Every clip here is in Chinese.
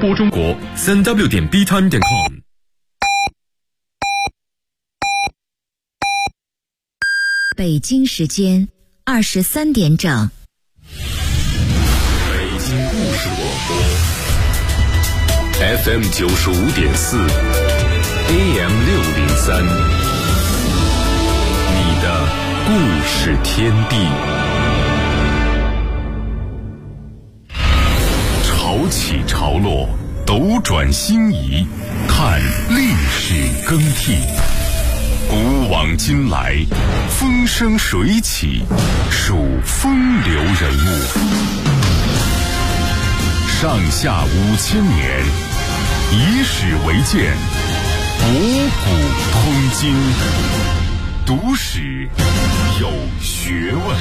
播中国3w.btime.com。 北京时间23点整。 北京故事广播 FM 95.4 AM 603，你的故事天地。潮起潮落，斗转星移，看历史更替。古往今来，风生水起，数风流人物。上下5000年，以史为鉴，博古通今，读史有学问。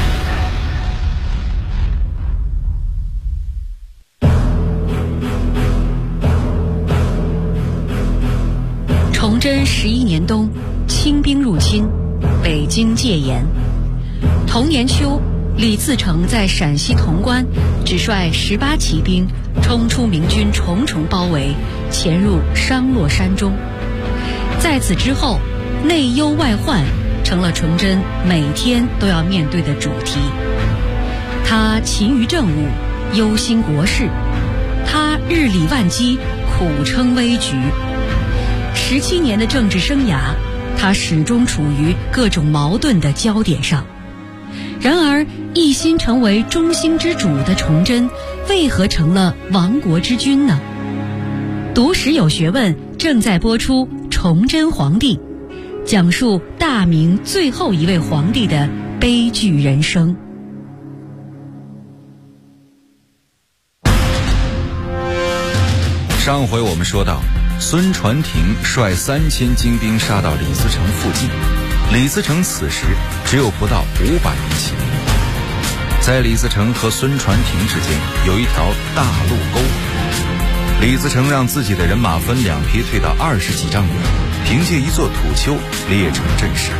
崇祯11年冬，清兵入侵，北京戒严。同年秋，李自成在陕西潼关只率18骑兵冲出明军重重包围，潜入商洛山中。在此之后，内忧外患成了崇祯每天都要面对的主题。他勤于政务，忧心国事；他日理万机，苦撑危局。17年的政治生涯，他始终处于各种矛盾的焦点上。然而，一心成为中兴之主的崇祯，为何成了亡国之君呢？读史有学问正在播出《崇祯皇帝》，讲述大明最后一位皇帝的悲剧人生。 上回我们说到，孙传庭率3000精兵杀到李自成附近，李自成此时只有不到500名骑兵。在李自成和孙传庭之间有一条大路沟，李自成让自己的人马分2批退到20几丈远，凭借一座土丘列成阵势。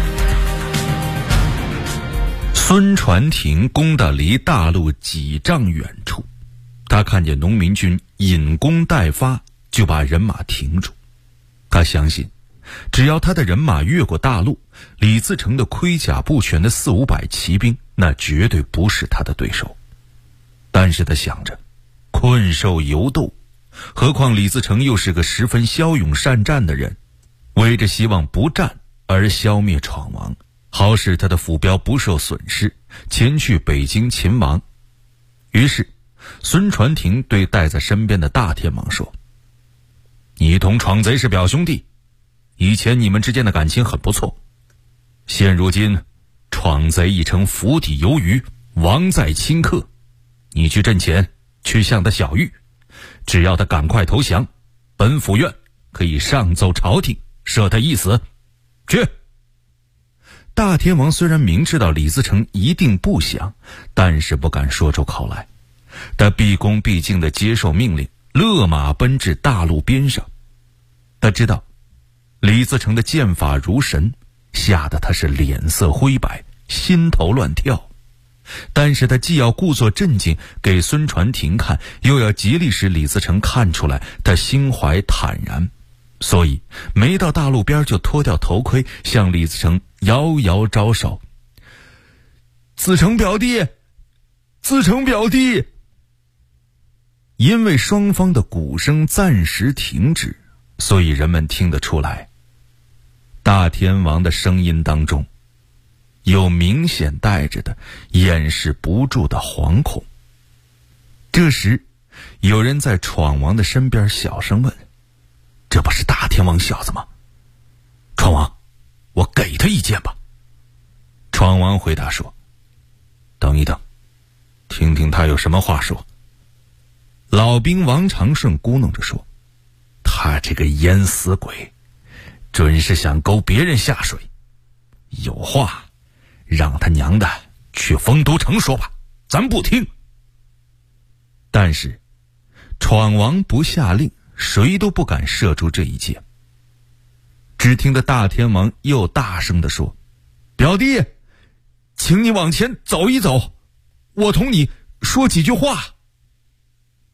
孙传庭攻到离大路几丈远处，他看见农民军引弓待发，就把人马停住。他相信只要他的人马越过大路，李自成的盔甲不全的400-500骑兵那绝对不是他的对手。但是他想着困兽犹斗，何况李自成又是个十分骁勇善战的人，为着希望不战而消灭闯王，好使他的府标不受损失，前去北京擒王。于是孙传庭对带在身边的大天王说，你同闯贼是表兄弟，以前你们之间的感情很不错，现如今闯贼已成釜底游鱼，王在顷刻，你去阵前去向他晓谕，只要他赶快投降，本府院可以上奏朝廷赦他一死。去。大天王虽然明知道李自成一定不降，但是不敢说出口来。他毕恭毕敬地接受命令，勒马奔至大路边上。他知道李自成的剑法如神，吓得他是脸色灰白，心头乱跳。但是他既要故作镇静给孙传庭看，又要极力使李自成看出来他心怀坦然，所以没到大路边就脱掉头盔，向李自成遥遥招手，自成表弟，自成表弟。因为双方的鼓声暂时停止，所以人们听得出来，大天王的声音当中有明显带着的掩饰不住的惶恐。这时有人在闯王的身边小声问，这不是大天王小子吗？闯王，我给他一剑吧。闯王回答说，等一等，听听他有什么话说。老兵王长顺咕哝着说，他这个淹死鬼准是想勾别人下水，有话让他娘的去丰都城说吧，咱不听。但是闯王不下令，谁都不敢射出这一箭。只听得大天王又大声地说，表弟，请你往前走一走，我同你说几句话。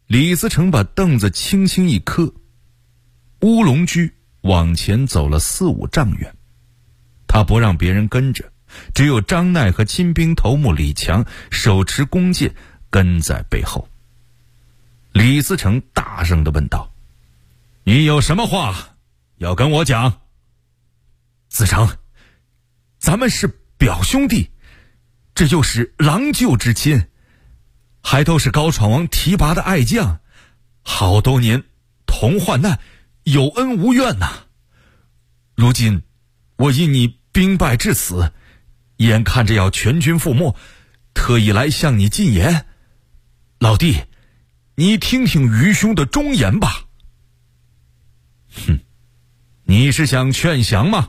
李自成把凳子轻轻一磕，乌龙驹往前走了4-5丈远。他不让别人跟着，只有张鼐和亲兵头目李强手持弓箭跟在背后。李自成大声地问道：“你有什么话要跟我讲？”子成，咱们是表兄弟，这又是郎舅之亲，还都是高闯王提拔的爱将，好多年同患难，有恩无怨呐。如今我因你兵败至此，眼看着要全军覆没，特意来向你进言。老弟，你听听愚兄的忠言吧。哼，你是想劝降吗？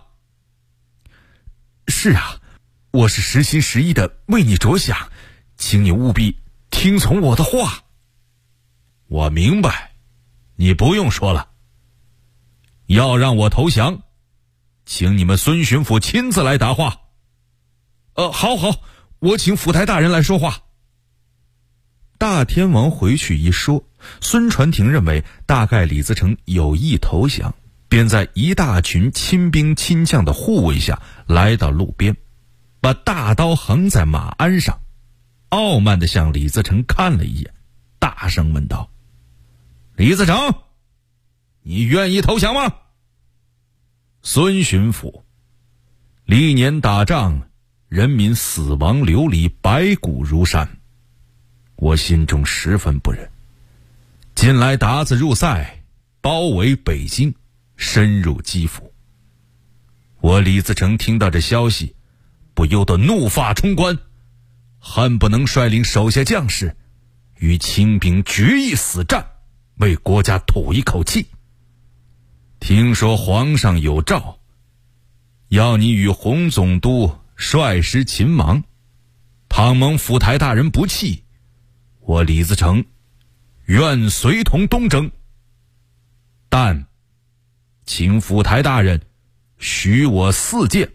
是啊，我是实心实意的为你着想，请你务必听从我的话。我明白，你不用说了。要让我投降，请你们孙巡抚亲自来答话。好，我请府台大人来说话。大天王回去一说，孙传庭认为大概李自成有意投降，便在一大群亲兵亲将的护卫下来到路边，把大刀横在马鞍上，傲慢地向李自成看了一眼，大声问道：“李自成，你愿意投降吗？”孙巡抚，历年打仗，人民死亡流离，白骨如山，我心中十分不忍。近来鞑子入塞，包围北京，深入基辅，我李自成听到这消息，不由得怒发冲冠，恨不能率领手下将士与清兵决一死战，为国家吐一口气。听说皇上有诏，要你与洪总督率师勤王，倘蒙府台大人不弃，我李自成愿随同东征，但请府台大人许我4件。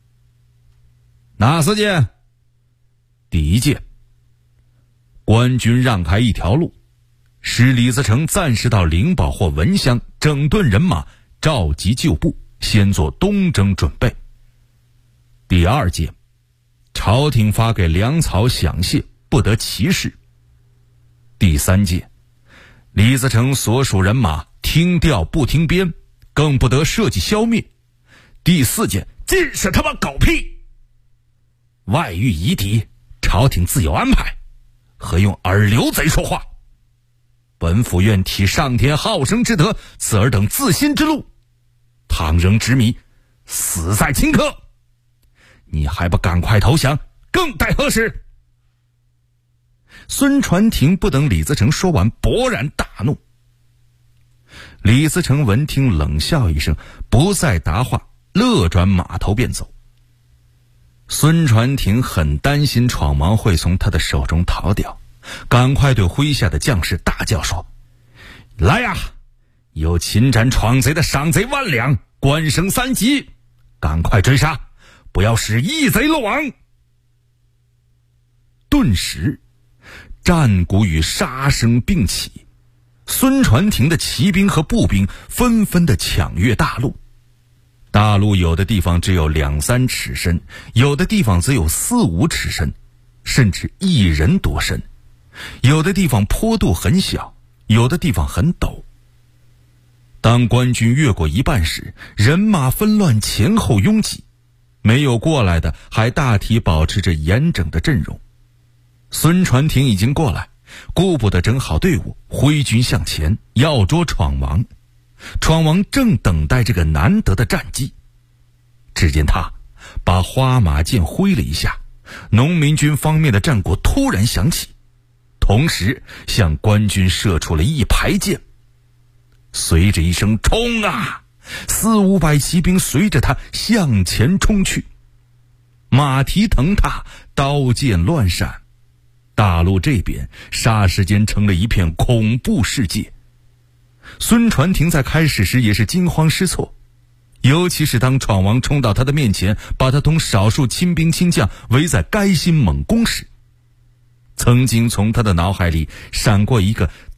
哪4件？第一件，官军让开一条路，使李自成暂时到灵宝或闻乡整顿人马，召集旧部，先做东征准备。第二件，朝廷发给粮草饷械，不得歧视。第三件，李自成所属人马听调不听鞭，更不得设计消灭。第4件，尽是他妈狗屁！外遇夷狄，朝廷自有安排，何用耳流贼说话？本府愿体上天好生之德，赐尔等自新之路，倘仍执迷，死在顷刻。你还不赶快投降，更待何时？孙传庭不等李自成说完，勃然大怒。李自成闻听，冷笑一声，不再答话，勒转马头便走。孙传庭很担心闯王会从他的手中逃掉，赶快对麾下的将士大叫说：“来呀，有擒斩闯贼的赏贼10000两，官升3级，赶快追杀，不要使一贼漏网。”顿时战鼓与杀声并起，孙传庭的骑兵和步兵纷纷地抢越大路。大路有的地方只有2-3尺深，有的地方则有4-5尺深，甚至1人多深。有的地方坡度很小，有的地方很陡。当官军越过一半时，人马纷乱，前后拥挤，没有过来的还大体保持着严整的阵容。孙传庭已经过来，顾不得整好队伍，挥军向前，要捉闯王。闯王正等待这个难得的战机，只见他把花马剑挥了一下，农民军方面的战鼓突然响起，同时向官军射出了一排箭。随着一声冲啊，400-500骑兵随着他向前冲去，马蹄腾踏，刀剑乱闪，大路这边霎时间成了一片恐怖世界。孙传庭在开始时也是惊慌失措，尤其是当闯王冲到他的面前，把他同少数亲兵亲将围在该心猛攻时，曾经从他的脑海里闪过一个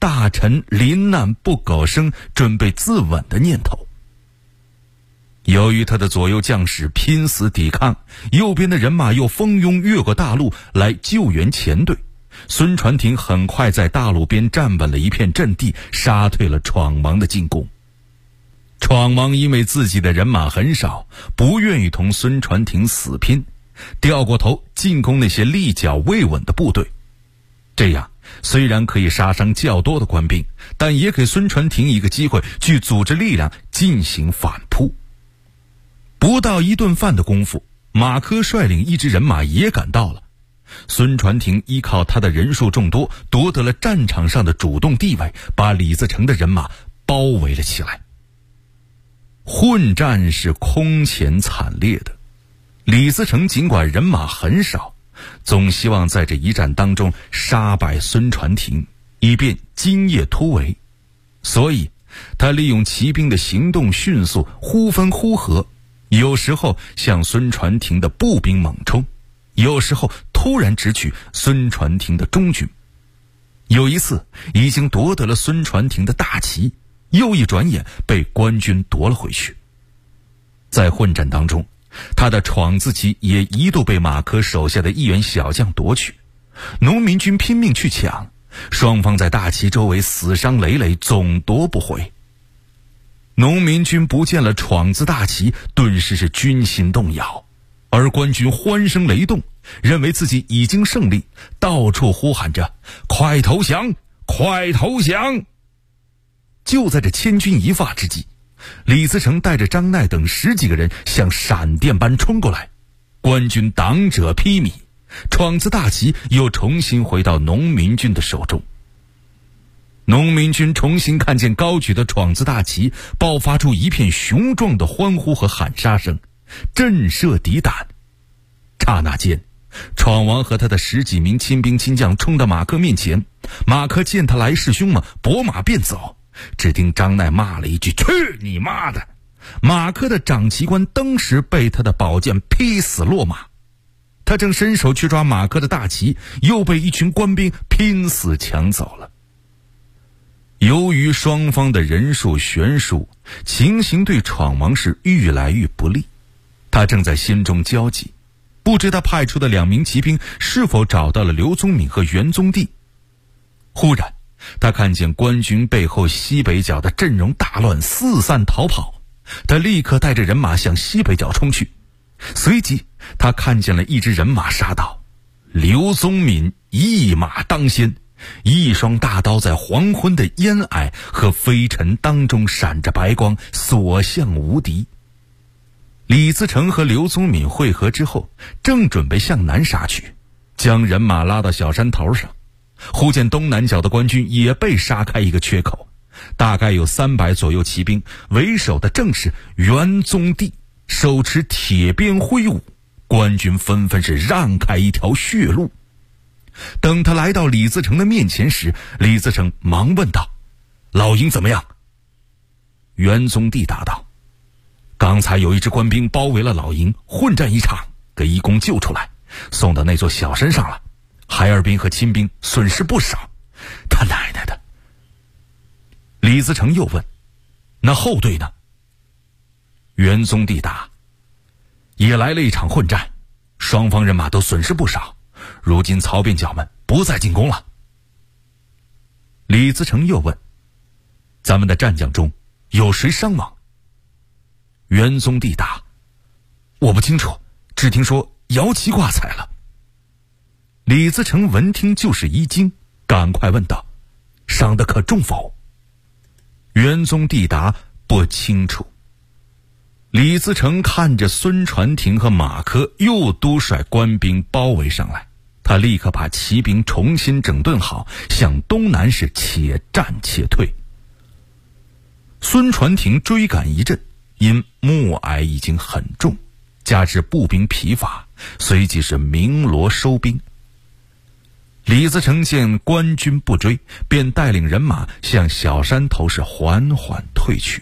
大臣临难不苟生，准备自刎的念头。由于他的左右将士拼死抵抗，右边的人马又蜂拥越过大路来救援前队，孙传庭很快在大路边站稳了一片阵地，杀退了闯王的进攻。闯王因为自己的人马很少，不愿意同孙传庭死拼，掉过头进攻那些立脚未稳的部队。这样虽然可以杀伤较多的官兵，但也给孙传庭一个机会去组织力量进行反扑。不到一顿饭的功夫，马科率领一支人马也赶到了。孙传庭依靠他的人数众多，夺得了战场上的主动地位，把李自成的人马包围了起来。混战是空前惨烈的，李自成尽管人马很少，总希望在这一战当中杀败孙传庭，以便今夜突围。所以他利用骑兵的行动迅速，忽分忽合，有时候向孙传庭的步兵猛冲，有时候突然直取孙传庭的中军。有一次已经夺得了孙传庭的大旗，又一转眼被官军夺了回去。在混战当中，他的闯字旗也一度被马科手下的一员小将夺取，农民军拼命去抢，双方在大旗周围死伤累累，总夺不回。农民军不见了闯字大旗，顿时是军心动摇，而官军欢声雷动，认为自己已经胜利，到处呼喊着快投降，快投降。就在这千钧一发之际，李自成带着张鼐等10几个人像闪电般冲过来，官军挡者披靡，闯字大旗又重新回到农民军的手中。农民军重新看见高举的闯字大旗，爆发出一片雄壮的欢呼和喊杀声，震慑敌胆。刹那间，闯王和他的10几名亲兵亲将冲到马科面前，马科见他来势凶猛，拨马便走。只听张鼐骂了一句去你妈的，马科的长旗官当时被他的宝剑劈死落马。他正伸手去抓马科的大旗，又被一群官兵拼死抢走了。由于双方的人数悬殊，情形对闯王是愈来愈不利。他正在心中焦急，不知他派出的2名骑兵是否找到了刘宗敏和元宗帝。忽然他看见官军背后西北角的阵容大乱，四散逃跑。他立刻带着人马向西北角冲去，随即他看见了一支人马杀到，刘宗敏一马当先，一双大刀在黄昏的烟霭和飞尘当中闪着白光，所向无敌。李自成和刘宗敏会合之后，正准备向南杀去，将人马拉到小山头上，忽见东南角的官军也被杀开一个缺口，大概有300左右骑兵，为首的正是元宗帝，手持铁鞭挥舞，官军纷纷是让开一条血路。等他来到李自成的面前时，李自成忙问道：老营怎么样？元宗帝答道：刚才有一支官兵包围了老营，混战一场，给义工救出来，送到那座小山上了，孩儿兵和亲兵损失不少。他奶奶的！李自成又问：那后队呢？元宗帝答：也来了一场混战，双方人马都损失不少，如今曹边角们不再进攻了。李自成又问：咱们的战将中有谁伤亡？元宗帝答：我不清楚，只听说摇旗挂彩了。李自成闻听就是一惊，赶快问道：伤得可重否？元宗帝答：不清楚。李自成看着孙传庭和马科又督率官兵包围上来，他立刻把骑兵重新整顿好，向东南是且战且退。孙传庭追赶一阵，因暮霭已经很重，加之步兵疲乏，随即是鸣锣收兵。李自成见官军不追，便带领人马向小山头是缓缓退去。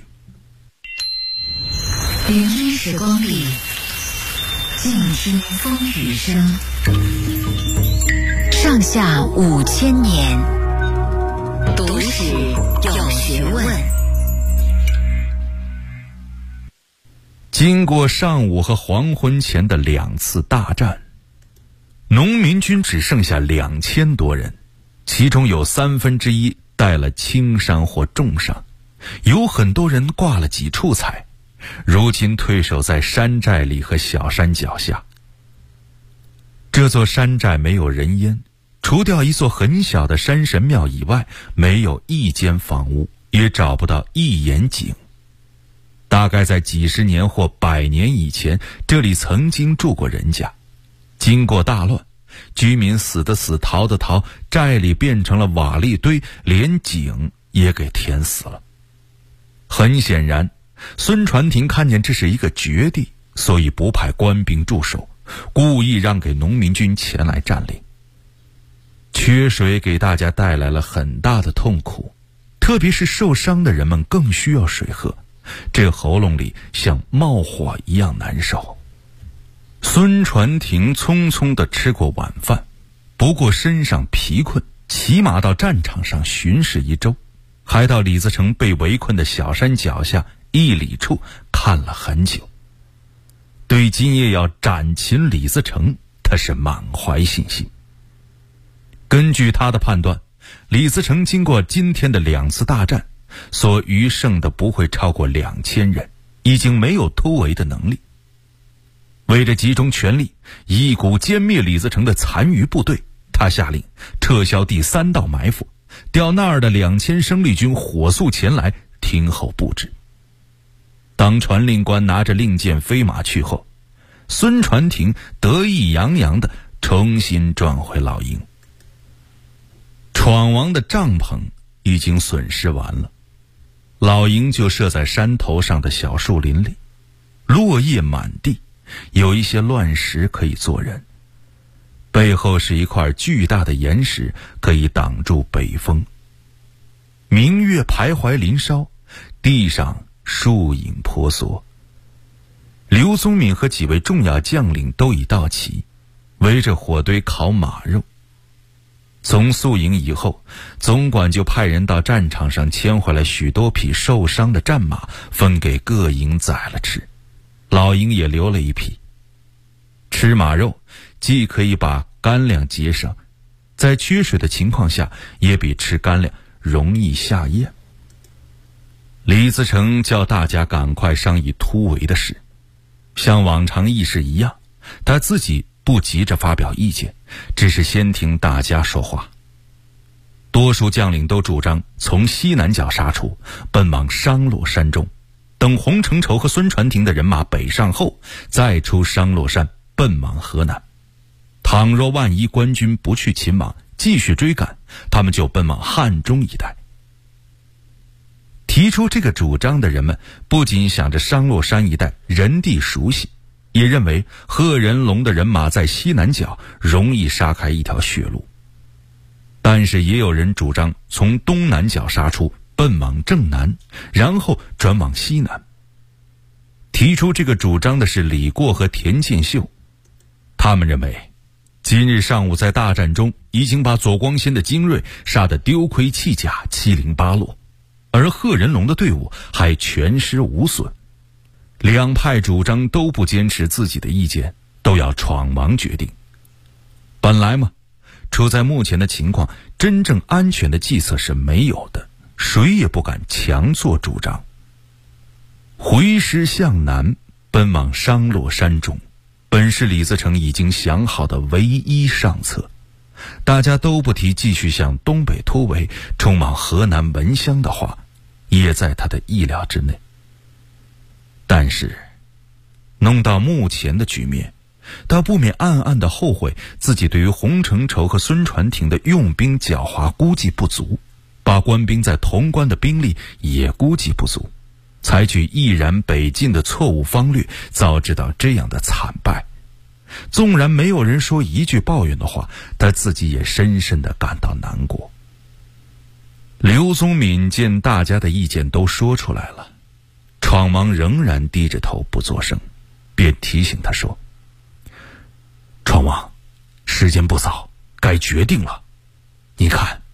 云烟时光里，静听风雨声。上下5000年， 读史有学问。 经过上午和黄昏前的2次大战，农民军只剩下2000多人，其中有1/3带了轻伤或重伤，有很多人挂了几处彩，如今退守在山寨里和小山脚下。这座山寨没有人烟，除掉一座很小的山神庙以外，没有一间房屋，也找不到一眼井。大概在几十年或100年以前，这里曾经住过人家。经过大乱，居民死的死，逃的逃，寨里变成了瓦砾堆，连井也给填死了。很显然，孙传庭看见这是一个绝地，所以不派官兵驻守，故意让给农民军前来占领。缺水给大家带来了很大的痛苦，特别是受伤的人们更需要水喝，这喉咙里像冒火一样难受。孙传庭匆匆地吃过晚饭，不过身上疲困，骑马到战场上巡视1周，还到李自成被围困的小山脚下1里处看了很久。对今夜要斩擒李自成，他是满怀信心。根据他的判断，李自成经过今天的2次大战，所余剩的不会超过2000人，已经没有突围的能力。为了集中全力一鼓歼灭李自成的残余部队，他下令撤销第3道埋伏，调那儿的2000生力军火速前来听候布置。当传令官拿着令箭飞马去后，孙传庭得意洋洋地重新转回老营。闯王的帐篷已经损失完了，老营就设在山头上的小树林里，落叶满地，有一些乱石可以做人，背后是一块巨大的岩石，可以挡住北风。明月徘徊林梢，地上树影婆娑。刘宗敏和几位重要将领都已到齐，围着火堆烤马肉。从宿营以后，总管就派人到战场上牵回来许多匹受伤的战马，分给各营宰了吃。老营也留了一匹。吃马肉既可以把干粮节省，在缺水的情况下也比吃干粮容易下咽。李自成叫大家赶快商议突围的事，像往常议事一样，他自己不急着发表意见，只是先听大家说话。多数将领都主张从西南角杀出，奔往商洛山中，等洪承畴和孙传庭的人马北上后，再出商洛山奔往河南。倘若万一官军不去秦王，继续追赶，他们就奔往汉中一带。提出这个主张的人们不仅想着商洛山一带人地熟悉，也认为贺人龙的人马在西南角容易杀开一条血路。但是也有人主张从东南角杀出，奔往正南，然后转往西南。提出这个主张的是李过和田建秀，他们认为今日上午在大战中已经把左光先的精锐杀得丢盔弃甲，七零八落，而贺人龙的队伍还全失无损。两派主张都不坚持自己的意见，都要闯王决定。本来嘛，处在目前的情况，真正安全的计策是没有的，谁也不敢强做主张。回师向南，奔往商洛山中，本是李自成已经想好的唯一上策。大家都不提继续向东北突围，冲往河南闻香的话，也在他的意料之内。但是弄到目前的局面，他不免暗暗地后悔自己对于洪承畴和孙传庭的用兵狡猾估计不足，把官兵在潼关的兵力也估计不足，采取毅然北进的错误方略，导致到这样的惨败。纵然没有人说一句抱怨的话，他自己也深深地感到难过。刘宗敏见大家的意见都说出来了，闯王仍然低着头不作声，便提醒他说：闯王，时间不早，该决定了。你看，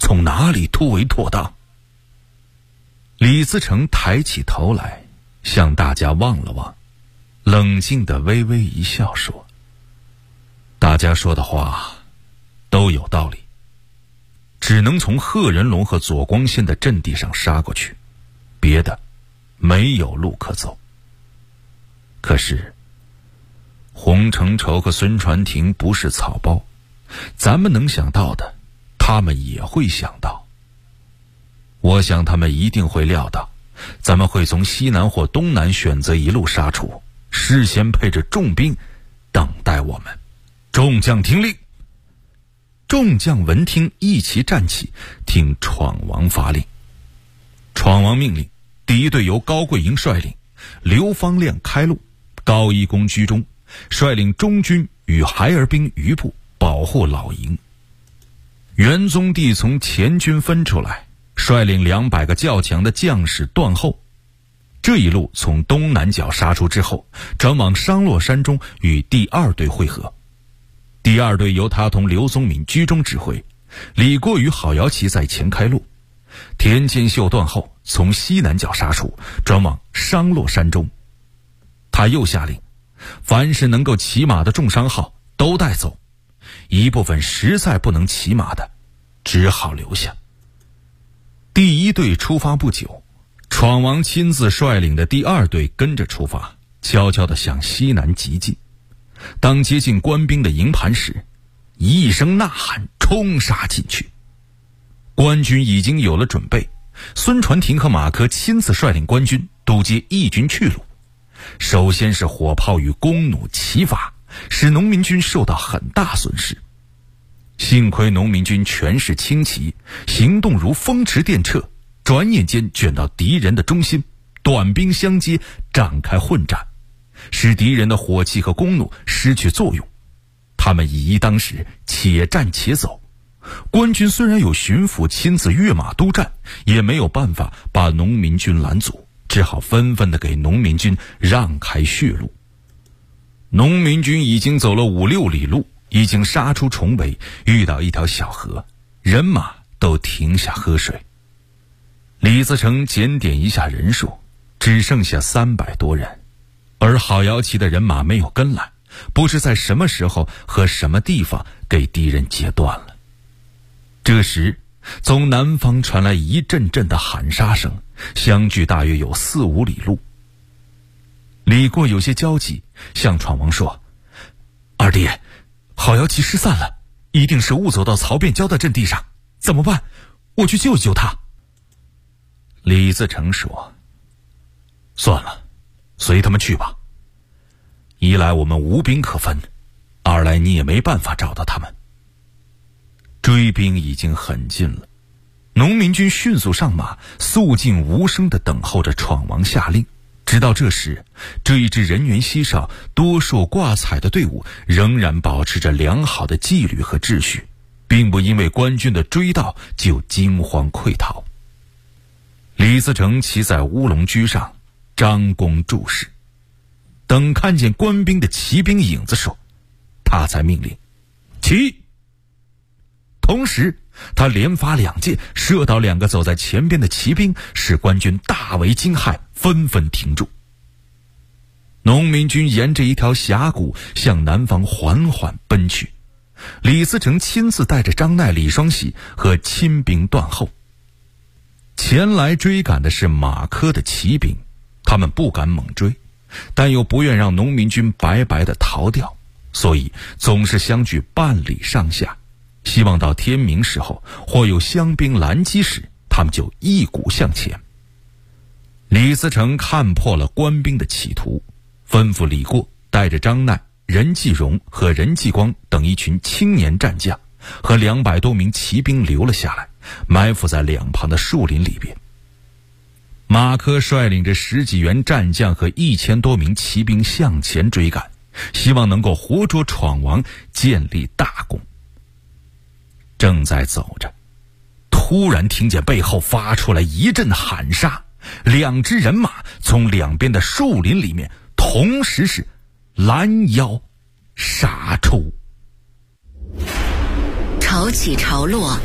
从哪里突围妥当？李自成抬起头来，向大家望了望，冷静地微微一笑说：大家说的话都有道理，只能从贺人龙和左光宪的阵地上杀过去，别的没有路可走。可是洪承畴和孙传庭不是草包，咱们能想到的他们也会想到。我想他们一定会料到咱们会从西南或东南选择一路杀出，事先配置重兵等待我们。众将听令！众将闻听，一齐站起，听闯王发令。闯王命令，第一队由高贵营率领，刘方亮开路，高一公居中，率领中军与孩儿兵余部保护老营。元宗帝从前军分出来，率领200个较强的将士断后。这一路从东南角杀出之后，转往商洛山中与第2队会合。第2队由他同刘宗敏居中指挥，李过与郝瑶琪在前开路。田建秀断后，从西南角杀出，转往商洛山中。他又下令，凡是能够骑马的重伤号都带走，一部分实在不能骑马的，只好留下。第1队出发不久，闯王亲自率领的第2队跟着出发，悄悄地向西南急进。当接近官兵的营盘时，一声呐喊，冲杀进去。官军已经有了准备，孙传庭和马科亲自率领官军堵截义军去路。首先是火炮与弓弩齐发，使农民军受到很大损失。幸亏农民军全是轻骑，行动如风驰电掣，转眼间卷到敌人的中心，短兵相接，展开混战，使敌人的火器和弓弩失去作用。他们以一当十，且战且走。官军虽然有巡抚亲自跃马督战，也没有办法把农民军拦阻，只好纷纷地给农民军让开血路。农民军已经走了5-6里路，已经杀出重围，遇到一条小河，人马都停下喝水。李自成检点一下人数，只剩下300多人，而郝瑶琪的人马没有跟来，不知在什么时候和什么地方给敌人截断了。这时从南方传来一阵阵的喊杀声，相距大约有4-5里路。李过有些焦急，向闯王说：二弟，郝瑶琪失散了，一定是误走到曹变交的阵地上，怎么办？我去救一救他。李自成说：算了，随他们去吧。一来我们无兵可分，二来你也没办法找到他们。追兵已经很近了，农民军迅速上马，肃静无声地等候着闯王下令。直到这时，这一支人员稀少、多数挂彩的队伍仍然保持着良好的纪律和秩序，并不因为官军的追到就惊慌溃逃。李自成骑在乌龙驹上，张弓注视，等看见官兵的骑兵影子时，他才命令起。同时他连发2箭，射倒2个走在前边的骑兵，使官军大为惊骇，纷纷停住。农民军沿着一条峡谷向南方缓缓奔去，李自成亲自带着张鼐、李双喜和亲兵断后。前来追赶的是马科的骑兵，他们不敢猛追，但又不愿让农民军白白的逃掉，所以总是相距半里上下，希望到天明时候或有乡兵拦击时，他们就一股向前。李自成看破了官兵的企图，吩咐李过带着张鼐、任继荣和任继光等一群青年战将和200多名骑兵留了下来，埋伏在两旁的树林里边。马科率领着10几员战将和1000多名骑兵向前追赶，希望能够活捉闯王，建立大功。正在走着，突然听见背后发出来一阵喊杀，2支人马从两边的树林里面同时是拦腰杀出。 潮起潮落，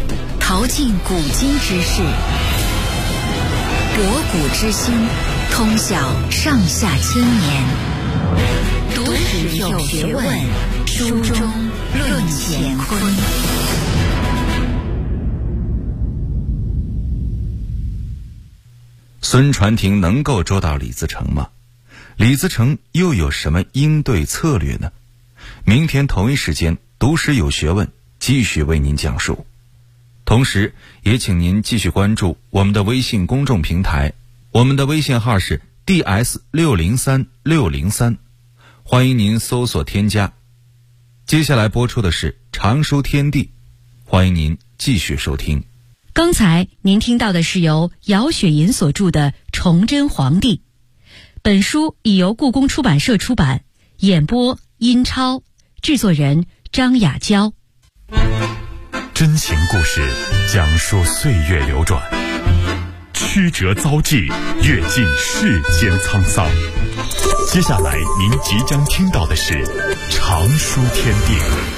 淘尽古今之事，博古之今，通晓上下千年。读史有学问，书中论乾坤。 孙传庭能够捉到李自成吗？李自成又有什么应对策略呢？明天同一时间，读史有学问继续为您讲述。同时也请您继续关注我们的微信公众平台，我们的微信号是 DS603603，欢迎您搜索添加。接下来播出的是常书天地，欢迎您继续收听。 刚才您听到的是由姚雪银所著的《崇祯皇帝》，本书已由故宫出版社出版，演播殷超，制作人张雅娇。 真情故事讲述岁月流转，曲折遭际，阅尽世间沧桑。接下来您即将听到的是常书天地。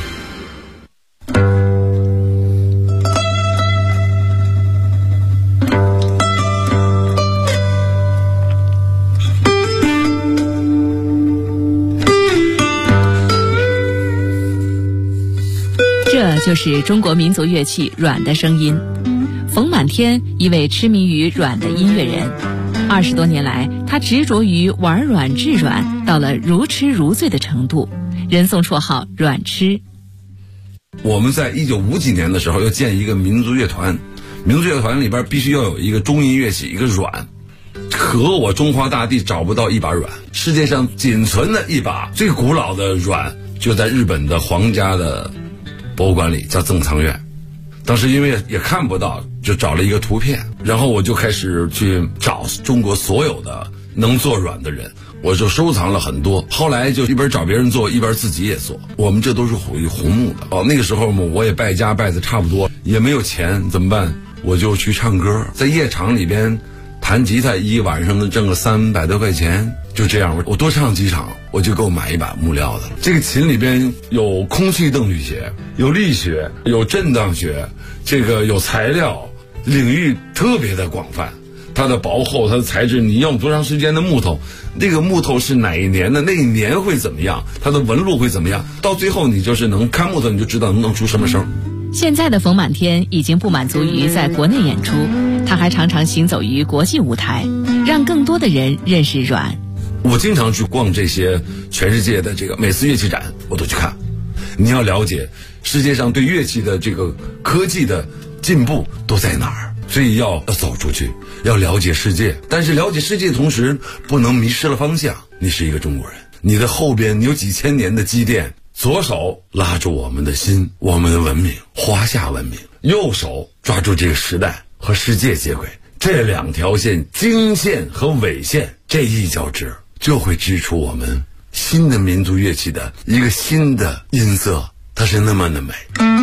这就是中国民族乐器阮的声音。冯满天一位痴迷于阮的音乐人，20多年来，他执着于玩阮制阮，到了如痴如醉的程度，人送绰号阮痴。 我们在1950几年的时候要建一个民族乐团，民族乐团里边必须要有一个中音乐器，一个阮。可我中华大地找不到一把阮，世界上仅存的一把最古老的阮就在日本的皇家的博物馆里，叫赠藏院。当时因为也看不到，就找了一个图片，然后我就开始去找中国所有的能做阮的人，我就收藏了很多。后来就一边找别人做，一边自己也做。我们这都是属于红木的。那个时候嘛，我也败家败的差不多，也没有钱，怎么办？我就去唱歌，在夜场里边弹吉他，一晚上能挣个300多块钱。就这样，我多唱几场，我就够买一把木料的了。这个琴里边有空气动力学，有力学，有震荡学，这个有材料，领域特别的广泛。它的薄厚，它的材质，你用多长时间的木头，那个木头是哪一年的，那一年会怎么样，它的纹路会怎么样，到最后你就是能看木头，你就知道能弄出什么声。 现在的冯满天已经不满足于在国内演出，他还常常行走于国际舞台，让更多的人认识阮。 我经常去逛这些全世界的这个每次乐器展，我都去看。你要了解世界上对乐器的这个科技的进步都在哪儿，所以要走出去，要了解世界。但是了解世界的同时，不能迷失了方向。你是一个中国人，你的后边你有几千年的积淀，左手拉住我们的心，我们的文明，华夏文明；右手抓住这个时代和世界接轨。这两条线，经线和纬线，这一交织，就会织出我们新的民族乐器的一个新的音色，它是那么的美。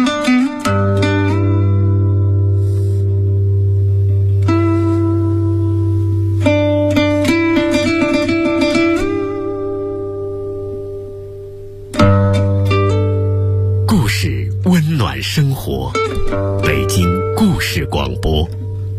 故事温暖生活，北京故事广播。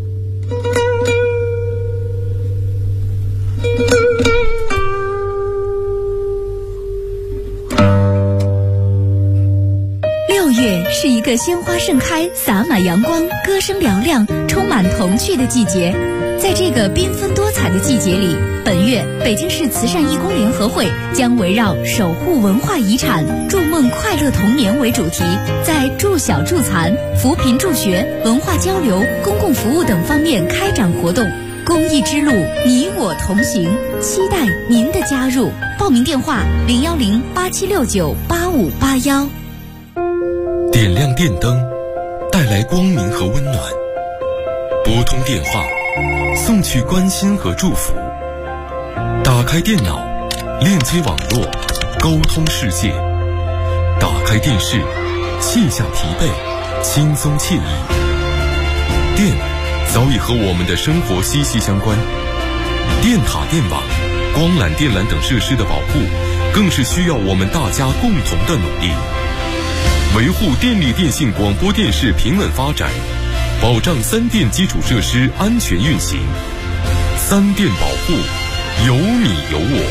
是一个鲜花盛开、洒满阳光、歌声嘹亮、充满童趣的季节。在这个缤纷多彩的季节里，本月北京市慈善义工联合会将围绕守护文化遗产、筑梦快乐童年为主题，在助小助残、扶贫助学、文化交流、公共服务等方面开展活动。公益之路，你我同行，期待您的加入。报名电话：010-8769-8581。 点亮电灯，带来光明和温暖；拨通电话，送去关心和祝福；打开电脑，链接网络，沟通世界；打开电视，卸下疲惫，轻松惬意。电早已和我们的生活息息相关，电塔、电网、光缆、电缆等设施的保护，更是需要我们大家共同的努力。维护电力电信广播电视平稳发展， 保障三电基础设施安全运行。三电保护，有你有我。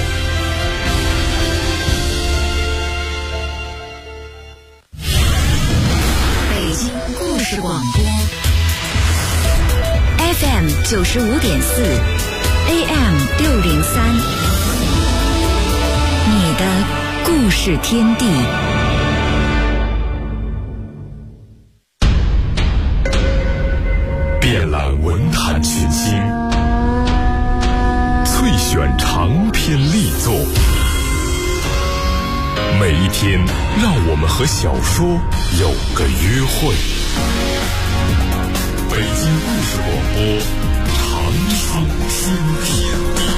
北京故事广播 FM 95.4 AM 603，你的故事天地。 遍览文坛群星，萃选长篇力作，每一天让我们和小说有个约会。北京故事广播，长春天地。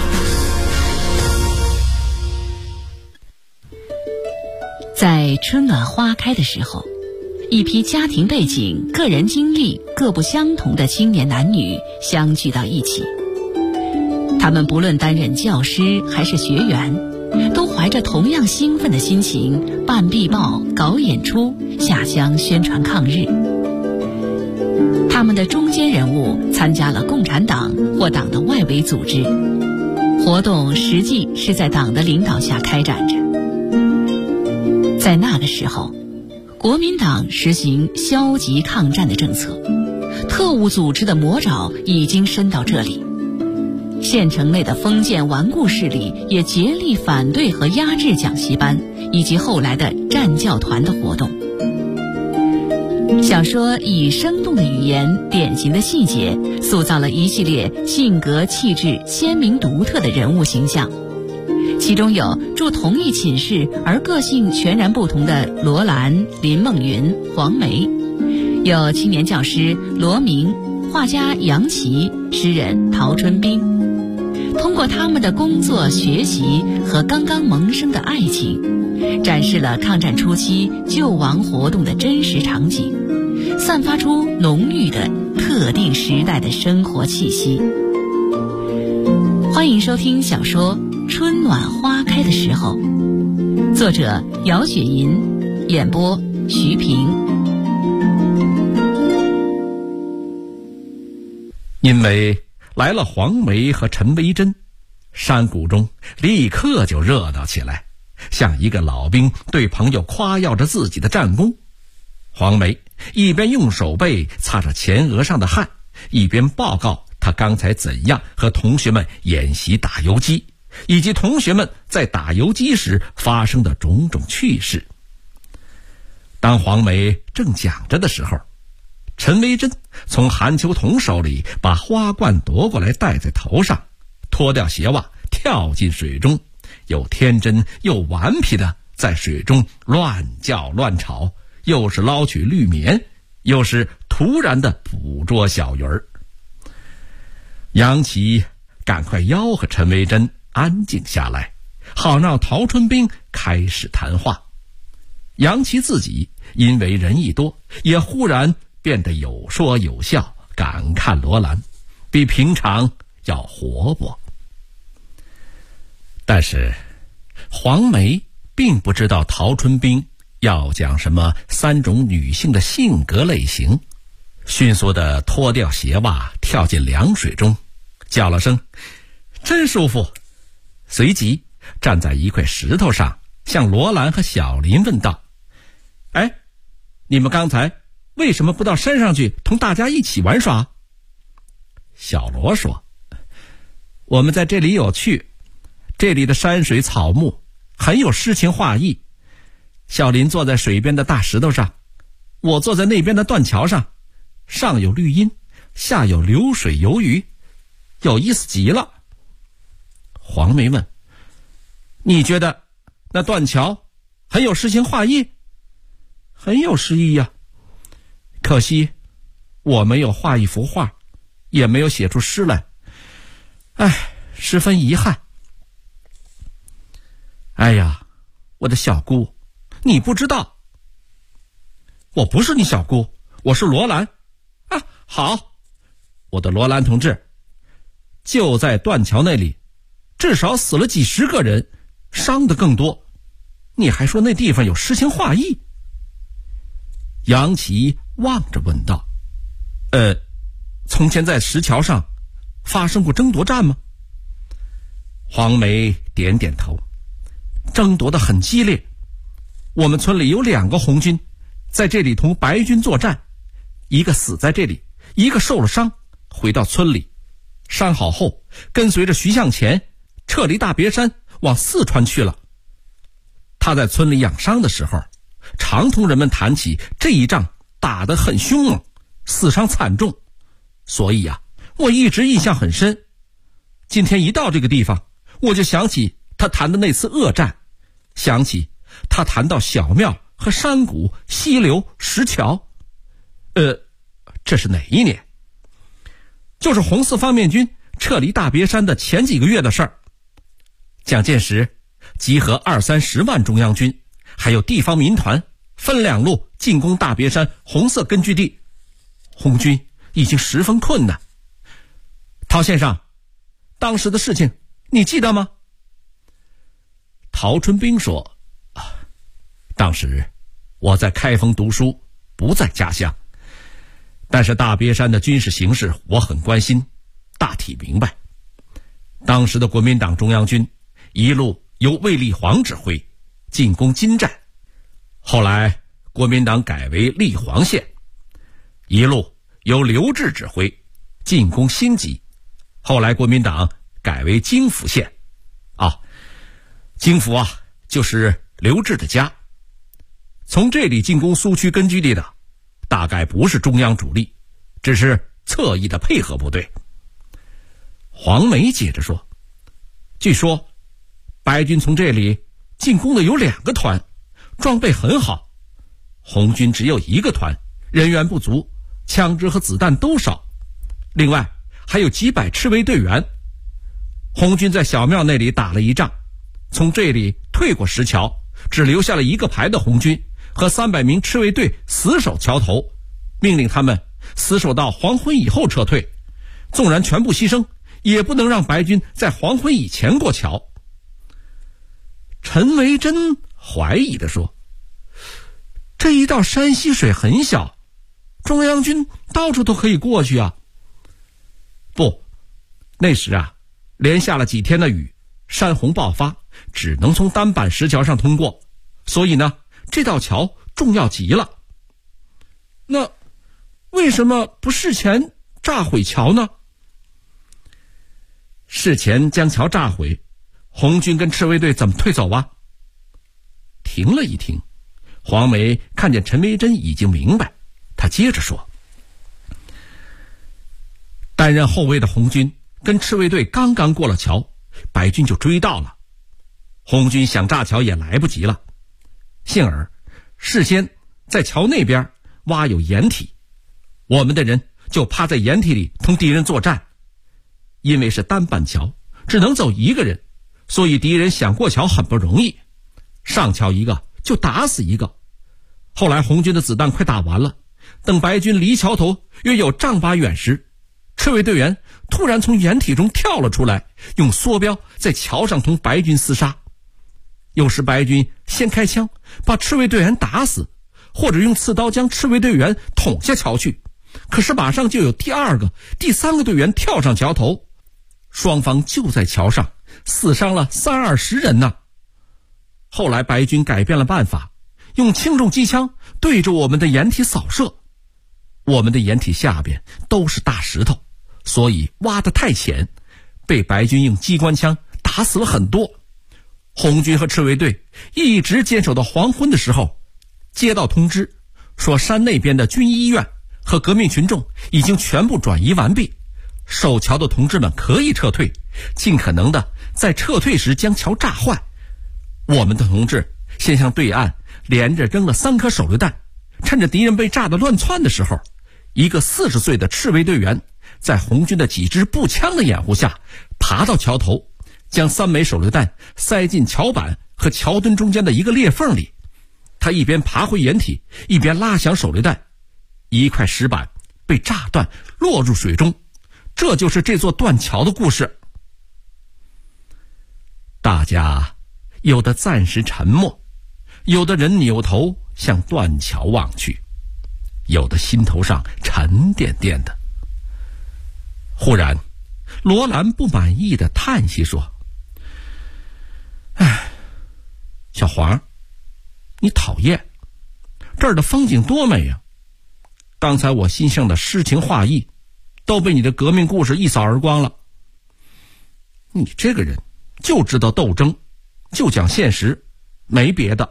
在春暖花开的时候，一批家庭背景、个人经历各不相同的青年男女相聚到一起。他们不论担任教师还是学员，都怀着同样兴奋的心情办壁报、搞演出、下乡宣传抗日。他们的中坚人物参加了共产党或党的外围组织，活动实际是在党的领导下开展着。在那个时候，国民党实行消极抗战的政策，特务组织的魔爪已经伸到这里。县城内的封建顽固势力也竭力反对和压制讲习班以及后来的战教团的活动。小说以生动的语言、典型的细节，塑造了一系列性格气质鲜明独特的人物形象。其中有住同一寝室而个性全然不同的罗兰、林梦云、黄梅，有青年教师罗明、画家杨琦、诗人陶春冰。通过他们的工作、学习和刚刚萌生的爱情，展示了抗战初期救亡活动的真实场景，散发出浓郁的特定时代的生活气息。欢迎收听小说《春暖花开的时候》，作者姚雪银，演播徐平。 因为来了黄梅和陈维珍，山谷中立刻就热闹起来，像一个老兵对朋友夸耀着自己的战功。黄梅一边用手背擦着前额上的汗，一边报告他刚才怎样和同学们演习打游击，以及同学们在打游击时发生的种种趣事。当黄梅正讲着的时候，陈维珍从韩秋桐手里把花冠夺过来戴在头上，脱掉鞋袜跳进水中，又天真又顽皮的在水中乱叫乱吵，又是捞取绿棉，又是突然的捕捉小鱼儿。杨琦赶快吆喝陈维珍安静下来，好让陶春冰开始谈话。杨琦自己因为人一多，也忽然变得有说有笑，感看罗兰比平常要活泼。但是黄梅并不知道陶春冰要讲什么3种女性的性格类型，迅速地脱掉鞋袜跳进凉水中，叫了声真舒服，随即站在一块石头上，向罗兰和小林问道：哎，你们刚才为什么不到山上去同大家一起玩耍？小罗说：我们在这里有趣，这里的山水草木很有诗情画意。小林坐在水边的大石头上，我坐在那边的断桥上，上有绿荫，下有流水游鱼，有意思极了。黄梅问：你觉得那断桥很有诗情画意？很有诗意呀，可惜我没有画一幅画，也没有写出诗来，哎，十分遗憾。哎呀，我的小姑，你不知道，我不是你小姑，我是罗兰啊。好，我的罗兰同志，就在断桥那里，至少死了几十个人，伤得更多，你还说那地方有诗情画意？杨琦望着问道： 从前在石桥上发生过争夺战吗？黄梅点点头。争夺得很激烈，我们村里有2个红军在这里同白军作战，一个死在这里，一个受了伤，回到村里，伤好后跟随着徐向前撤离大别山往四川去了。他在村里养伤的时候，常同人们谈起这一仗打得很凶猛，死伤惨重，所以我一直印象很深。今天一到这个地方，我就想起他谈的那次恶战，想起他谈到小庙和山谷、溪流、石桥。这是哪一年？就是红四方面军撤离大别山的前几个月的事儿。蒋介石集合20-30万中央军，还有地方民团，分2路进攻大别山红色根据地，红军已经十分困难。陶先生，当时的事情你记得吗？陶春兵说，当时我在开封读书，不在家乡，但是大别山的军事形势我很关心，大体明白。当时的国民党中央军一路由卫立煌指挥进攻金寨，后来国民党改为立煌县，一路由刘峙指挥进攻新集，后来国民党改为京府县。京府就是刘峙的家。从这里进攻苏区根据地的大概不是中央主力，只是侧翼的配合部队。黄梅接着说，据说白军从这里进攻的有2个团，装备很好，红军只有1个团，人员不足，枪支和子弹都少，另外还有几百赤卫队员。红军在小庙那里打了一仗，从这里退过石桥，只留下了1个排的红军和300名赤卫队死守桥头，命令他们死守到黄昏以后撤退，纵然全部牺牲，也不能让白军在黄昏以前过桥。陈维珍怀疑地说，这一道山溪水很小，中央军到处都可以过去啊。不，那时连下了几天的雨，山洪爆发，只能从单板石桥上通过，所以呢，这道桥重要极了。那为什么不事前炸毁桥呢？事前将桥炸毁，红军跟赤卫队怎么退走啊？停了一停，黄梅看见陈维珍已经明白，他接着说，担任后卫的红军跟赤卫队刚刚过了桥，白军就追到了，红军想炸桥也来不及了。幸而事先在桥那边挖有掩体，我们的人就趴在掩体里同敌人作战。因为是单板桥，只能走1个人，所以敌人想过桥很不容易，上桥1个就打死1个。后来红军的子弹快打完了，等白军离桥头约有丈8远时，赤卫队员突然从掩体中跳了出来，用梭镖在桥上同白军厮杀。有时白军先开枪把赤卫队员打死，或者用刺刀将赤卫队员捅下桥去，可是马上就有第2个、第3个队员跳上桥头，双方就在桥上死伤了30-20人呢。后来白军改变了办法，用轻重机枪对着我们的掩体扫射，我们的掩体下边都是大石头，所以挖得太浅，被白军用机关枪打死了很多。红军和赤卫队一直坚守到黄昏的时候，接到通知说山那边的军医院和革命群众已经全部转移完毕，守桥的同志们可以撤退，尽可能的在撤退时将桥炸坏。我们的同志先向对岸连着扔了3颗手榴弹，趁着敌人被炸得乱窜的时候，一个40岁的赤卫队员在红军的几支步枪的掩护下爬到桥头，将3枚手榴弹塞进桥板和桥墩中间的一个裂缝里。他一边爬回掩体，一边拉响手榴弹，一块石板被炸断落入水中。这就是这座断桥的故事。大家有的暂时沉默，有的人扭头向断桥望去， 有的心头上沉甸甸的。忽然罗兰不满意的叹息说：哎，小黄，你讨厌，这儿的风景多美呀！刚才我心上的诗情画意都被你的革命故事一扫而光了。你这个人就知道斗争，就讲现实，没别的。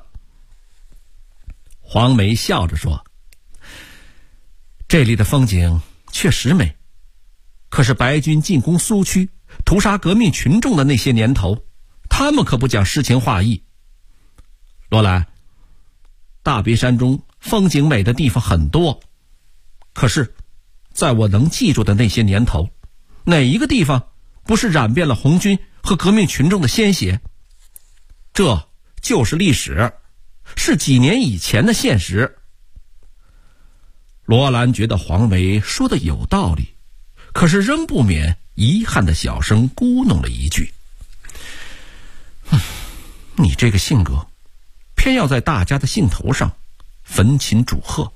黄梅笑着说：这里的风景确实美，可是白军进攻苏区，屠杀革命群众的那些年头，他们可不讲诗情画意。罗兰，大别山中风景美的地方很多，可是在我能记住的那些年头，哪一个地方不是染遍了红军和革命群众的鲜血？这就是历史，是几年以前的现实。罗兰觉得黄梅说的有道理，可是仍不免遗憾的小声咕哝了一句：你这个性格偏要在大家的兴头上焚琴煮鹤。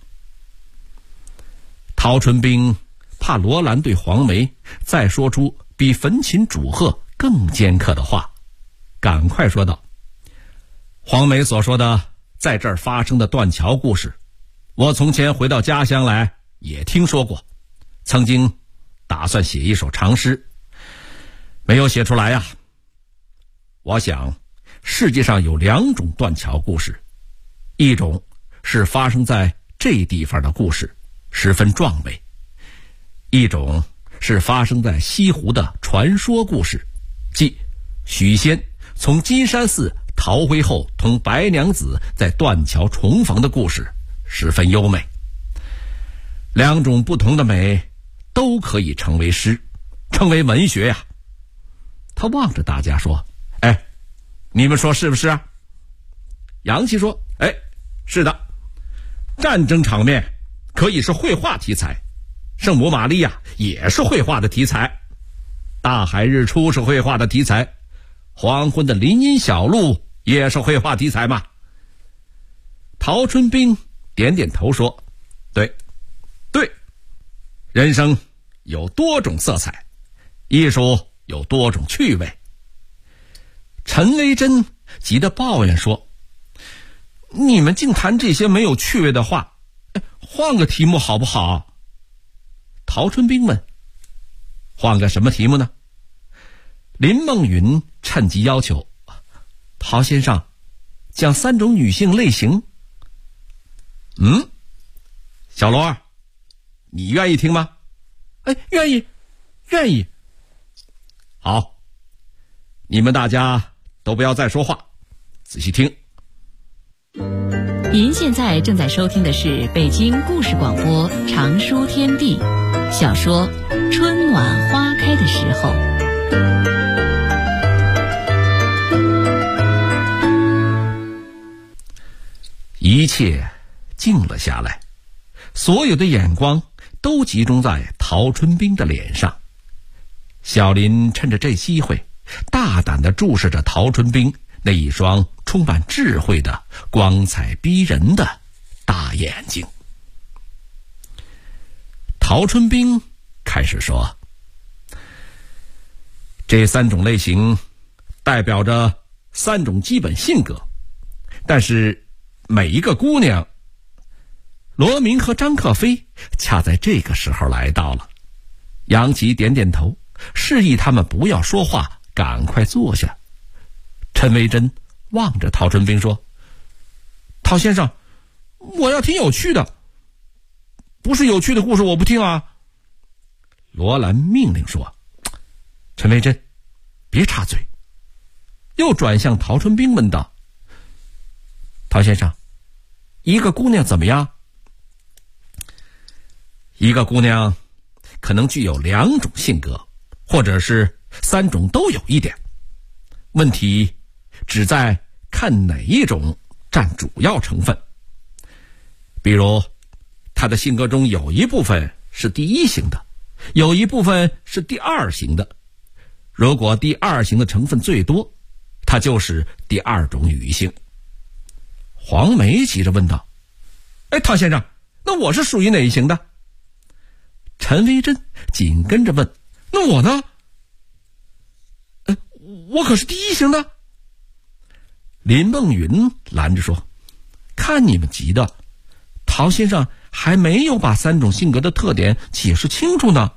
陶春兵怕罗兰对黄梅再说出比焚琴煮鹤更尖刻的话，赶快说道：黄梅所说的在这儿发生的断桥故事，我从前回到家乡来也听说过，曾经打算写一首长诗，没有写出来呀。我想世界上有2种断桥故事，一种是发生在这地方的故事，十分壮美；一种是发生在西湖的传说故事，即许仙从金山寺逃回后同白娘子在断桥重逢的故事，十分优美。2种不同的美都可以成为诗，成为文学呀。他望着大家说：哎，你们说是不是啊？杨琪说：哎，是的。战争场面可以是绘画题材，圣母玛利亚也是绘画的题材，大海日出是绘画的题材，黄昏的林荫小路也是绘画题材嘛。陶春兵点点头说：对，人生有多种色彩，艺术有多种趣味。陈维珍急得抱怨说：你们净谈这些没有趣味的话，换个题目好不好？陶春兵问：换个什么题目呢？林梦云趁机要求：陶先生讲3种女性类型。小罗，你愿意听吗？愿意。好，你们大家都不要再说话，仔细听。 您现在正在收听的是北京故事广播长书天地小说《春暖花开的时候》。 一切静了下来，所有的眼光都集中在陶春兵的脸上。小林趁着这机会大胆地注视着陶春兵那一双充满智慧的光彩逼人的大眼睛。陶春兵开始说：这3种类型代表着3种基本性格，但是每一个姑娘，罗明和张克飞恰在这个时候来到了。杨琪点点头，示意他们不要说话，赶快坐下。陈维珍望着陶春兵说：陶先生，我要听有趣的，不是有趣的故事我不听啊。罗兰命令说：陈维珍，别插嘴。又转向陶春兵问道：陶先生，一个姑娘怎么样？一个姑娘可能具有2种性格，或者是3种都有一点，问题只在看哪一种占主要成分。比如她的性格中有一部分是第1型的，有一部分是第2型的。如果第2型的成分最多，她就是第2种女性。黄梅急着问道：陶先生， 那我是属于哪一型的？陈维珍紧跟着问：那我呢？我可是第一型的。林梦云拦着说：看你们急的，陶先生还没有把3种性格的特点解释清楚呢。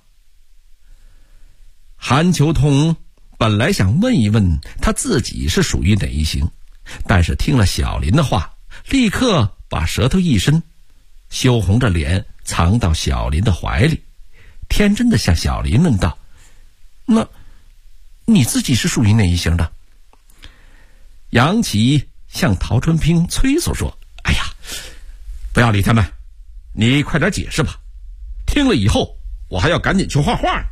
韩秋桐本来想问一问他自己是属于哪一型，但是听了小林的话，立刻把舌头一伸，羞红着脸藏到小林的怀里，天真的向小林问道：那你自己是属于哪一型的？杨琪向陶春平催促说：哎呀，不要理他们，你快点解释吧，听了以后我还要赶紧去画画。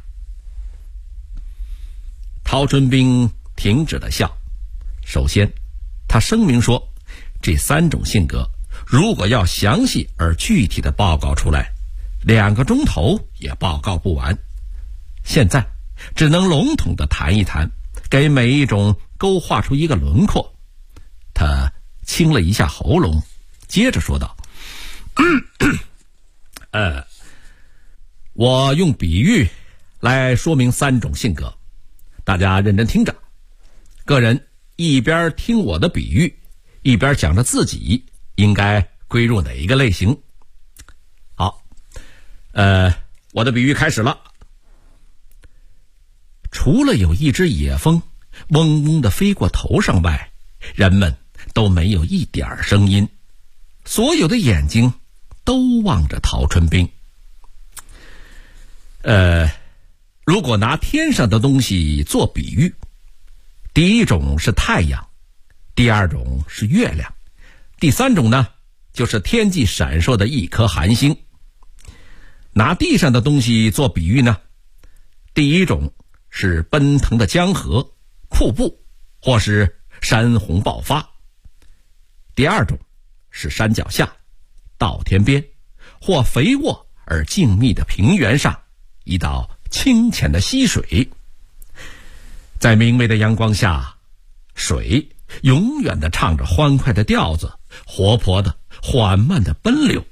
陶春平停止了笑。首先他声明说，这3种性格如果要详细而具体的报告出来，2个钟头也报告不完，现在只能笼统的谈一谈，给每一种勾画出一个轮廓。他清了一下喉咙，接着说道：我用比喻来说明3种性格，大家认真听着，个人一边听我的比喻，一边想着自己应该归入哪一个类型。好，我的比喻开始了。除了有一只野蜂嗡嗡地飞过头上外，人们都没有一点声音，所有的眼睛都望着陶春冰。如果拿天上的东西做比喻，第一种是太阳，第二种是月亮，第3种呢，就是天际闪烁的一颗寒星。拿地上的东西做比喻呢，第一种是奔腾的江河、瀑布或是山洪爆发，第2种是山脚下、稻田边或肥沃而静谧的平原上一道清浅的溪水。在明媚的阳光下，水永远地唱着欢快的调子，活泼的缓慢的奔流。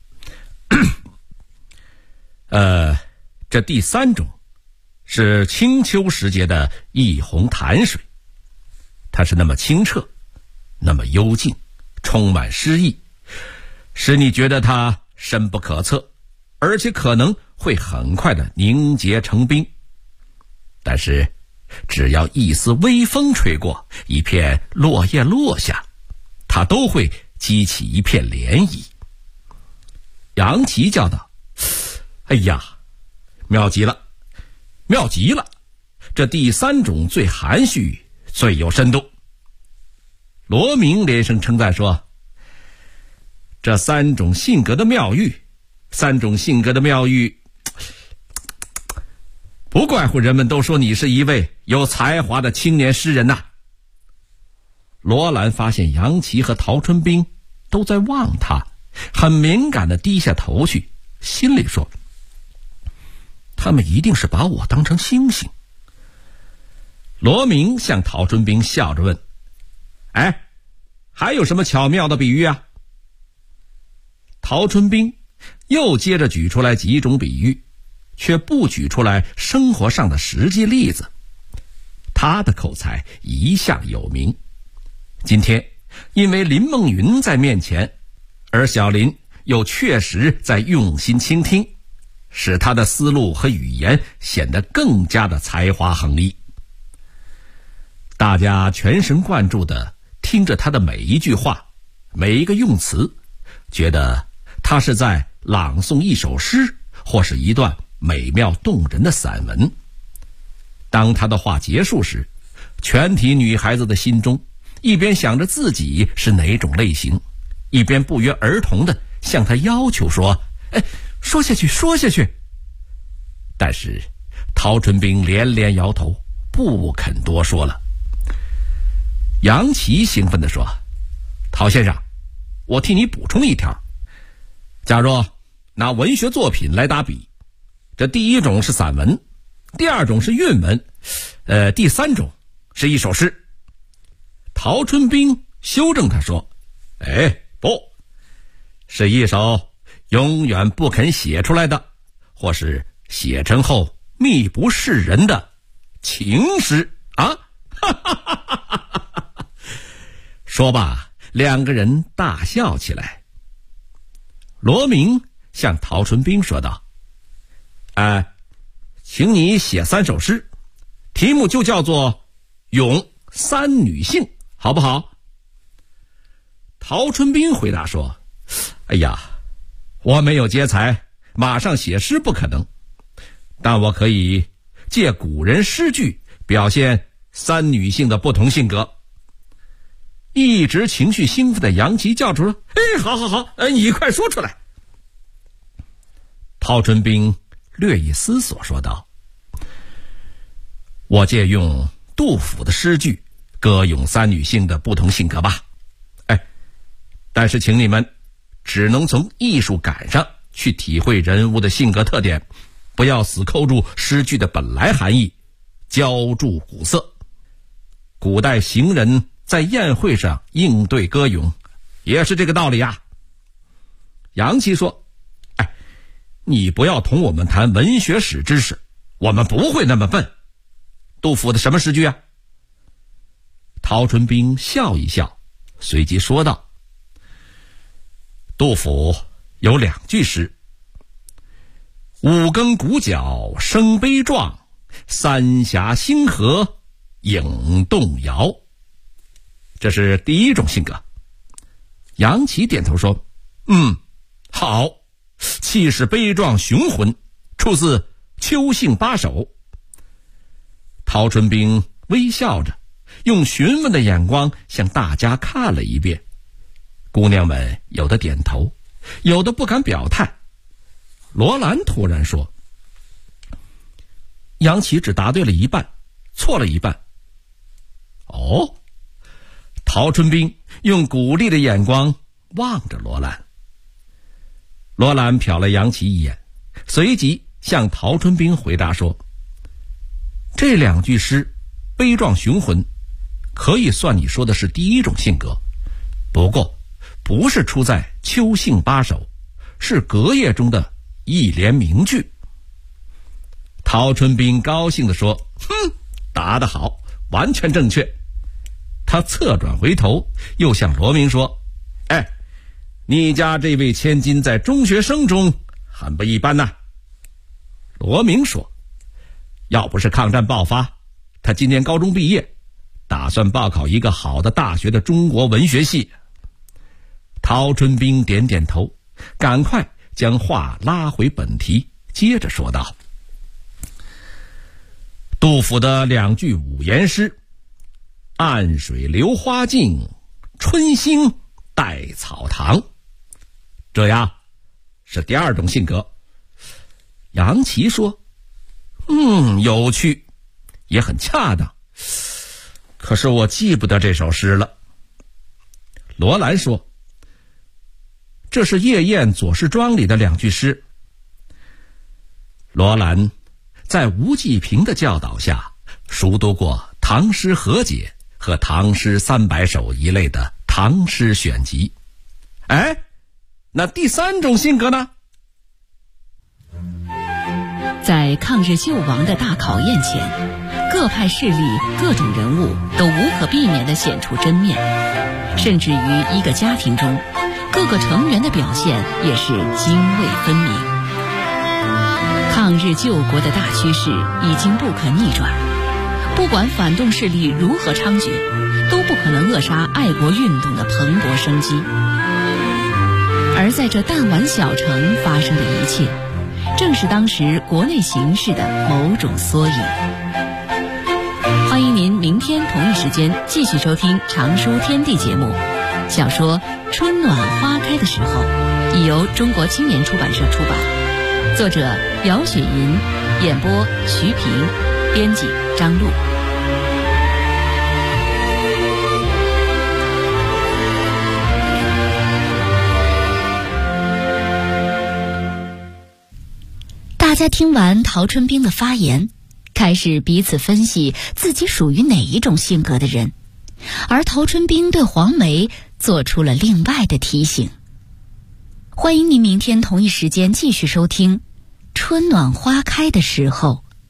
这第3种是清秋时节的一泓潭水，它是那么清澈，那么幽静，充满诗意，使你觉得它深不可测，而且可能会很快的凝结成冰。但是只要一丝微风吹过，一片落叶落下，它都会激起一片涟漪。杨琪叫道：哎呀，妙极了，妙极了，这第3种最含蓄，最有深度。罗明连声称赞说：这3种性格的妙喻，3种性格的妙喻，不怪乎人们都说你是一位有才华的青年诗人呐。罗兰发现杨琪和陶春冰都在望他，很敏感地低下头去，心里说：他们一定是把我当成星星。罗明向陶春冰笑着问：哎，还有什么巧妙的比喻啊？陶春冰又接着举出来几种比喻，却不举出来生活上的实际例子。他的口才一向有名，今天因为林梦云在面前，而小林又确实在用心倾听，使他的思路和语言显得更加的才华横溢。大家全神贯注地听着他的每一句话，每一个用词，觉得他是在朗诵一首诗，或是一段美妙动人的散文。当他的话结束时，全体女孩子的心中一边想着自己是哪种类型，一边不约而同地向他要求说：说下去，说下去。但是陶春冰连连摇头，不肯多说了。杨琪兴奋地说：陶先生，我替你补充一条，假如拿文学作品来打比，这第1种是散文，第2种是韵文，第3种是一首诗。陶春冰修正他说：不，是一首永远不肯写出来的，或是写成后秘不示人的情诗啊！说罢，两个人大笑起来。罗明向陶春冰说道：请你写3首诗，题目就叫做《咏三女性》，好不好？陶春冰回答说：哎呀，我没有节才，马上写诗不可能，但我可以借古人诗句表现三女性的不同性格。一直情绪兴奋的杨琪叫出了：好，你快说出来。陶春冰略一思索说道：我借用杜甫的诗句歌咏三女性的不同性格吧。但是请你们只能从艺术感上去体会人物的性格特点，不要死扣住诗句的本来含义，浇筑古色。古代行人在宴会上应对歌咏也是这个道理啊。杨琪说：你不要同我们谈文学史知识，我们不会那么笨。杜甫的什么诗句啊？陶春冰笑一笑，随即说道：杜甫有2句诗：五更鼓角声悲壮，三峡星河影动摇。这是第一种性格。杨琪点头说：好，气势悲壮雄浑，出自秋兴8首。陶春冰微笑着，用询问的眼光向大家看了一遍。姑娘们有的点头，有的不敢表态。罗兰突然说：杨琪只答对了一半，错了一半。陶春冰用鼓励的眼光望着罗兰。罗兰瞟了杨琪一眼，随即向陶春冰回答说：这2句诗悲壮雄浑，可以算你说的是第一种性格，不过不是出在秋兴8首，是隔夜中的一联名句。陶春冰高兴地说：答得好，完全正确。他侧转回头，又向罗明说：你家这位千金在中学生中很不一般呐。罗明说：要不是抗战爆发，他今年高中毕业，打算报考一个好的大学的中国文学系。陶春冰点点头，赶快将话拉回本题，接着说道：杜甫的2句五言诗：暗水流花径，春兴带草堂，这呀是第2种性格。杨琪说：有趣，也很恰当，可是我记不得这首诗了。罗兰说：这是夜宴左氏庄里的2句诗。罗兰在吴季平的教导下，熟读过唐诗和解和唐诗300首一类的唐诗选集。那第3种性格呢？ 在抗日救亡的大考验前，各派势力、各种人物都无可避免地显出真面，甚至于一个家庭中，各个成员的表现也是泾渭分明。抗日救国的大趋势已经不可逆转，不管反动势力如何猖獗，都不可能扼杀爱国运动的蓬勃生机。而在这弹丸小城发生的一切，正是当时国内形势的某种缩影。欢迎您明天同一时间继续收听常书天地节目。小说《春暖花开的时候》已由中国青年出版社出版，作者姚雪银，演播徐平，编辑张璐。 大家听完陶春冰的发言，开始彼此分析自己属于哪一种性格的人，而陶春冰对黄梅做出了另外的提醒。 欢迎您明天同一时间继续收听《春暖花开的时候》。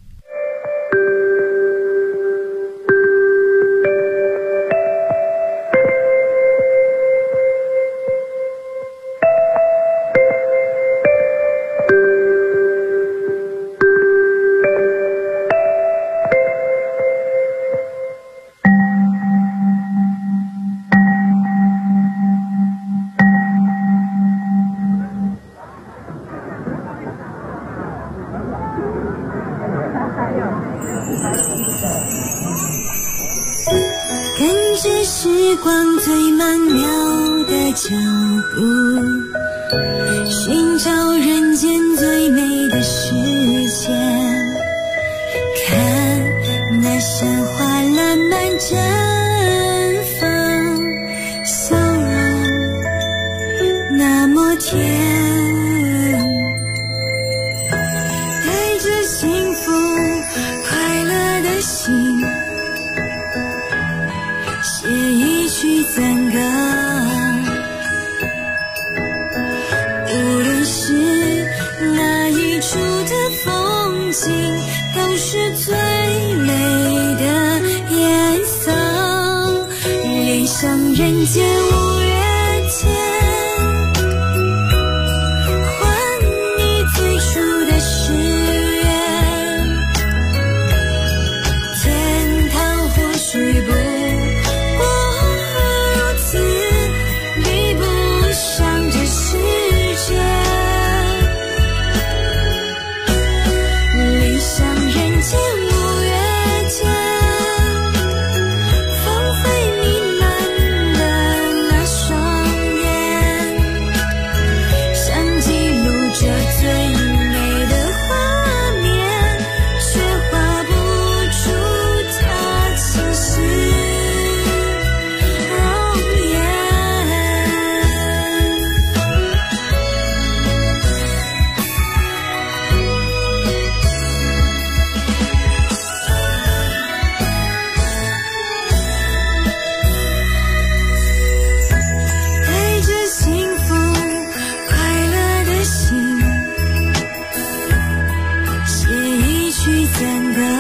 跟着时光最曼妙的脚步，寻找人间最美的世界，看那山花烂漫绽放，笑容那么甜，带着幸福快乐的心，写一曲赞歌，无论是哪一处的风景，都是最美的颜色，恋上人间五月天，还你最初的誓言，天堂或许不赞歌。